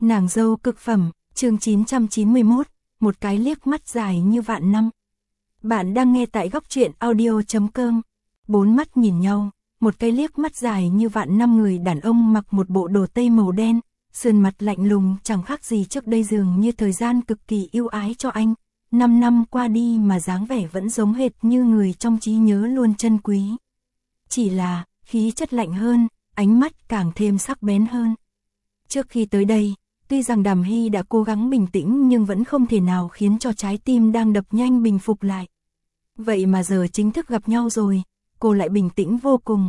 Nàng dâu cực phẩm, chương 991, một cái liếc mắt dài như vạn năm. Bạn đang nghe tại góc truyện audio.com. Bốn mắt nhìn nhau, một cái liếc mắt dài như vạn năm. Người đàn ông mặc một bộ đồ tây màu đen, sườn mặt lạnh lùng chẳng khác gì trước đây, dường như thời gian cực kỳ yêu ái cho anh. 5 năm qua đi mà dáng vẻ vẫn giống hệt như người trong trí nhớ luôn trân quý. Chỉ là, khí chất lạnh hơn, ánh mắt càng thêm sắc bén hơn. Trước khi tới đây, tuy rằng Đàm Hy đã cố gắng bình tĩnh nhưng vẫn không thể nào khiến cho trái tim đang đập nhanh bình phục lại. Vậy mà giờ chính thức gặp nhau rồi, cô lại bình tĩnh vô cùng.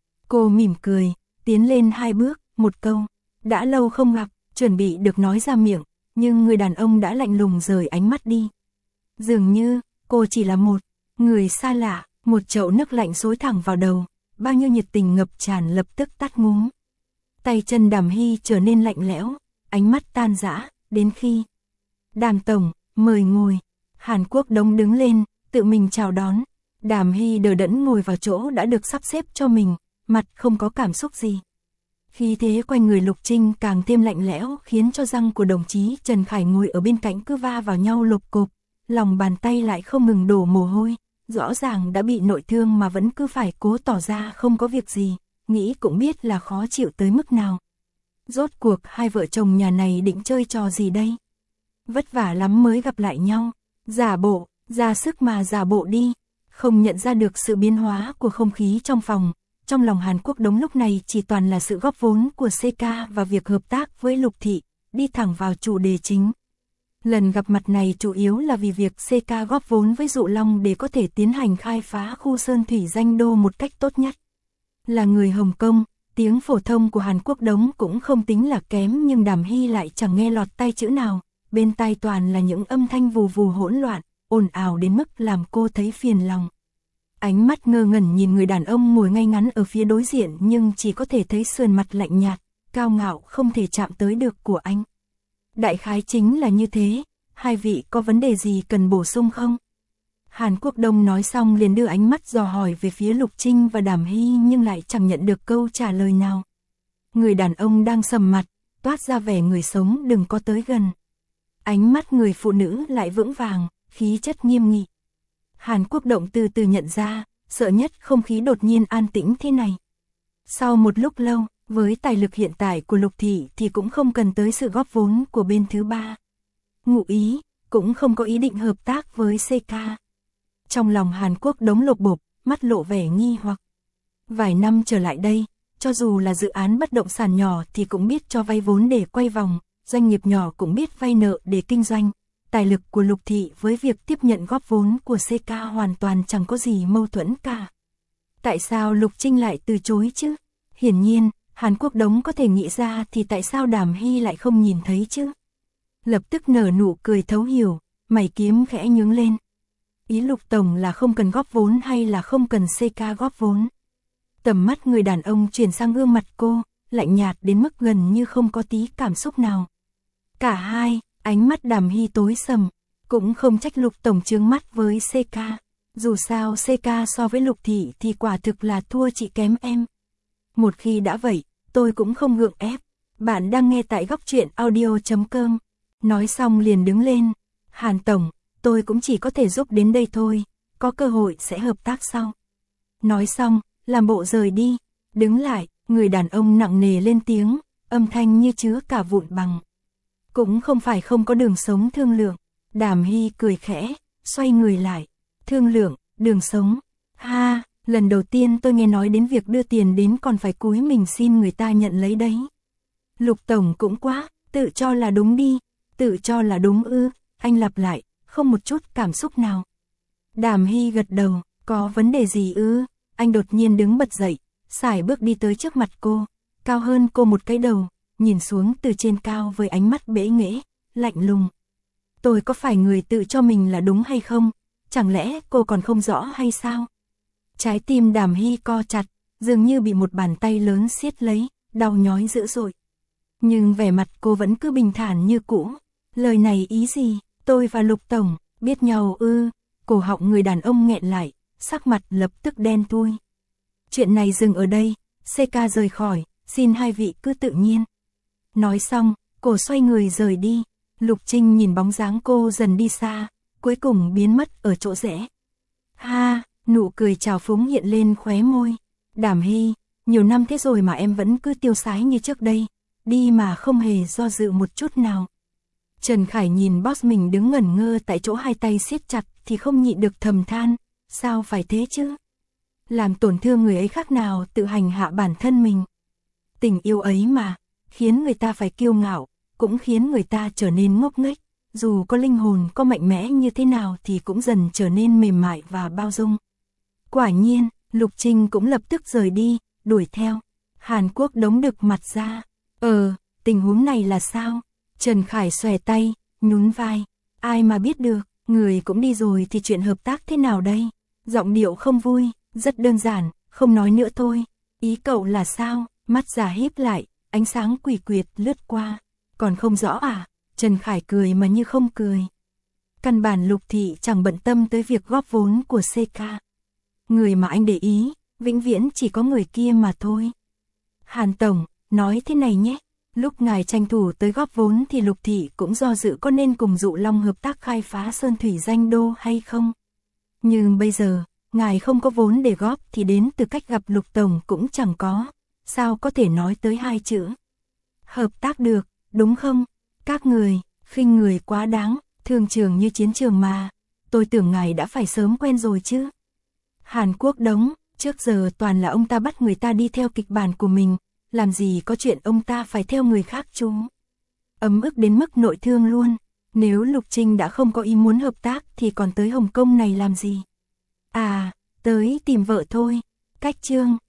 Cô mỉm cười, tiến lên 2 bước, một câu, đã lâu không gặp, chuẩn bị được nói ra miệng, nhưng người đàn ông đã lạnh lùng rời ánh mắt đi. Dường như, cô chỉ là một người xa lạ, một chậu nước lạnh xối thẳng vào đầu, bao nhiêu nhiệt tình ngập tràn lập tức tắt ngúm. Tay chân Đàm Hy trở nên lạnh lẽo, ánh mắt tan rã, đến khi Đàm tổng, mời ngồi. Hàn Quốc Đống đứng lên, tự mình chào đón. Đàm Hy đờ đẫn ngồi vào chỗ đã được sắp xếp cho mình, mặt không có cảm xúc gì. Khí thế quanh người Lục Trinh càng thêm lạnh lẽo, khiến cho răng của đồng chí Trần Khải ngồi ở bên cạnh cứ va vào nhau lộp cộp, lòng bàn tay lại không ngừng đổ mồ hôi, rõ ràng đã bị nội thương mà vẫn cứ phải cố tỏ ra không có việc gì, nghĩ cũng biết là khó chịu tới mức nào. Rốt cuộc hai vợ chồng nhà này định chơi trò gì đây? Vất vả lắm mới gặp lại nhau, giả bộ, ra sức mà giả bộ đi, không nhận ra được sự biến hóa của không khí trong phòng. Trong lòng Hàn Quốc Đống lúc này chỉ toàn là sự góp vốn của CK và việc hợp tác với Lục Thị, đi thẳng vào chủ đề chính. Lần gặp mặt này chủ yếu là vì việc CK góp vốn với Dụ Long để có thể tiến hành khai phá khu Sơn Thủy Danh Đô một cách tốt nhất. Là người Hồng Kông, tiếng phổ thông của Hàn Quốc Đống cũng không tính là kém, nhưng Đàm Hy lại chẳng nghe lọt tai chữ nào, bên tai toàn là những âm thanh vù vù hỗn loạn, ồn ào đến mức làm cô thấy phiền lòng. Ánh mắt ngơ ngẩn nhìn người đàn ông ngồi ngay ngắn ở phía đối diện, nhưng chỉ có thể thấy sườn mặt lạnh nhạt, cao ngạo không thể chạm tới được của anh. Đại khái chính là như thế, hai vị có vấn đề gì cần bổ sung không? Hàn Quốc Đông nói xong liền đưa ánh mắt dò hỏi về phía Lục Trinh và Đàm Hy, nhưng lại chẳng nhận được câu trả lời nào. Người đàn ông đang sầm mặt, toát ra vẻ người sống đừng có tới gần. Ánh mắt người phụ nữ lại vững vàng, khí chất nghiêm nghị. Hàn Quốc Động từ từ nhận ra, sợ nhất không khí đột nhiên an tĩnh thế này. Sau một lúc lâu, với tài lực hiện tại của Lục Thị thì cũng không cần tới sự góp vốn của bên thứ ba. Ngụ ý, cũng không có ý định hợp tác với CK. Trong lòng Hàn Quốc Đống lột bột, mắt lộ vẻ nghi hoặc. Vài năm trở lại đây, cho dù là dự án bất động sản nhỏ thì cũng biết cho vay vốn để quay vòng, doanh nghiệp nhỏ cũng biết vay nợ để kinh doanh. Tài lực của Lục Thị với việc tiếp nhận góp vốn của CK hoàn toàn chẳng có gì mâu thuẫn cả. Tại sao Lục Trinh lại từ chối chứ? Hiển nhiên, Hàn Quốc Đống có thể nghĩ ra thì tại sao Đàm Hy lại không nhìn thấy chứ? Lập tức nở nụ cười thấu hiểu, mày kiếm khẽ nhướng lên. Ý Lục Tổng là không cần góp vốn hay là không cần CK góp vốn? Tầm mắt người đàn ông chuyển sang gương mặt cô, lạnh nhạt đến mức gần như không có tí cảm xúc nào. Cả hai, ánh mắt Đàm Hy tối sầm, cũng không trách Lục Tổng chướng mắt với CK. Dù sao CK so với Lục Thị thì quả thực là thua chị kém em. Một khi đã vậy, tôi cũng không gượng ép. Bạn đang nghe tại góc truyện audio.com. Nói xong liền đứng lên. Hàn Tổng, tôi cũng chỉ có thể giúp đến đây thôi, có cơ hội sẽ hợp tác sau. Nói xong, làm bộ rời đi. Đứng lại, người đàn ông nặng nề lên tiếng, âm thanh như chứa cả vụn bằng. Cũng không phải không có đường sống thương lượng. Đàm Hy cười khẽ, xoay người lại. Thương lượng, đường sống. Ha, lần đầu tiên tôi nghe nói đến việc đưa tiền đến còn phải cúi mình xin người ta nhận lấy đấy. Lục Tổng cũng quá, tự cho là đúng đi. Tự cho là đúng ư? Anh lặp lại, không một chút cảm xúc nào. Đàm Hy gật đầu, có vấn đề gì ư? Anh đột nhiên đứng bật dậy, sải bước đi tới trước mặt cô, cao hơn cô một cái đầu, nhìn xuống từ trên cao với ánh mắt bẽ nghễ, lạnh lùng. Tôi có phải người tự cho mình là đúng hay không? Chẳng lẽ cô còn không rõ hay sao? Trái tim Đàm Hy co chặt, dường như bị một bàn tay lớn siết lấy, đau nhói dữ dội. Nhưng vẻ mặt cô vẫn cứ bình thản như cũ. Lời này ý gì? Tôi và Lục Tổng biết nhau ư? Cổ họng người đàn ông nghẹn lại, sắc mặt lập tức đen thui. Chuyện này dừng ở đây, CK rời khỏi, xin hai vị cứ tự nhiên. Nói xong, Cô xoay người rời đi. Lục Trinh nhìn bóng dáng cô dần đi xa, cuối cùng biến mất ở chỗ rẽ. Ha, nụ cười trào phúng hiện lên khóe môi. Đàm Hy, nhiều năm thế rồi mà em vẫn cứ tiêu sái như trước đây, đi mà không hề do dự một chút nào. Trần Khải nhìn boss mình đứng ngẩn ngơ tại chỗ, hai tay siết chặt thì không nhịn được thầm than, sao phải thế chứ? Làm tổn thương người ấy khác nào tự hành hạ bản thân mình. Tình yêu ấy mà, khiến người ta phải kiêu ngạo, cũng khiến người ta trở nên ngốc nghếch, dù có linh hồn có mạnh mẽ như thế nào thì cũng dần trở nên mềm mại và bao dung. Quả nhiên, Lục Trinh cũng lập tức rời đi, đuổi theo. Hàn Quốc đống đực mặt ra. Tình huống này là sao? Trần Khải xòe tay, nhún vai. Ai mà biết được, người cũng đi rồi thì chuyện hợp tác thế nào đây? Giọng điệu không vui, rất đơn giản, không nói nữa thôi. Ý cậu là sao? Mắt già híp lại, ánh sáng quỷ quyệt lướt qua. Còn không rõ à? Trần Khải cười mà như không cười. Căn bản Lục Thị chẳng bận tâm tới việc góp vốn của CK. Người mà anh để ý, vĩnh viễn chỉ có người kia mà thôi. Hàn Tổng, nói thế này nhé. Lúc ngài tranh thủ tới góp vốn thì Lục Thị cũng do dự có nên cùng Dụ Long hợp tác khai phá Sơn Thủy Danh Đô hay không. Nhưng bây giờ, ngài không có vốn để góp thì đến từ cách gặp Lục Tổng cũng chẳng có. Sao có thể nói tới hai chữ? Hợp tác được, đúng không? Các người, khinh người quá đáng, thương trường như chiến trường mà. Tôi tưởng ngài đã phải sớm quen rồi chứ. Hàn Quốc đống, trước giờ toàn là ông ta bắt người ta đi theo kịch bản của mình. Làm gì có chuyện ông ta phải theo người khác chú. Ấm ức đến mức nội thương luôn. Nếu Lục Trinh đã không có ý muốn hợp tác thì còn tới Hồng Kông này làm gì? À, tới tìm vợ thôi. Cách chương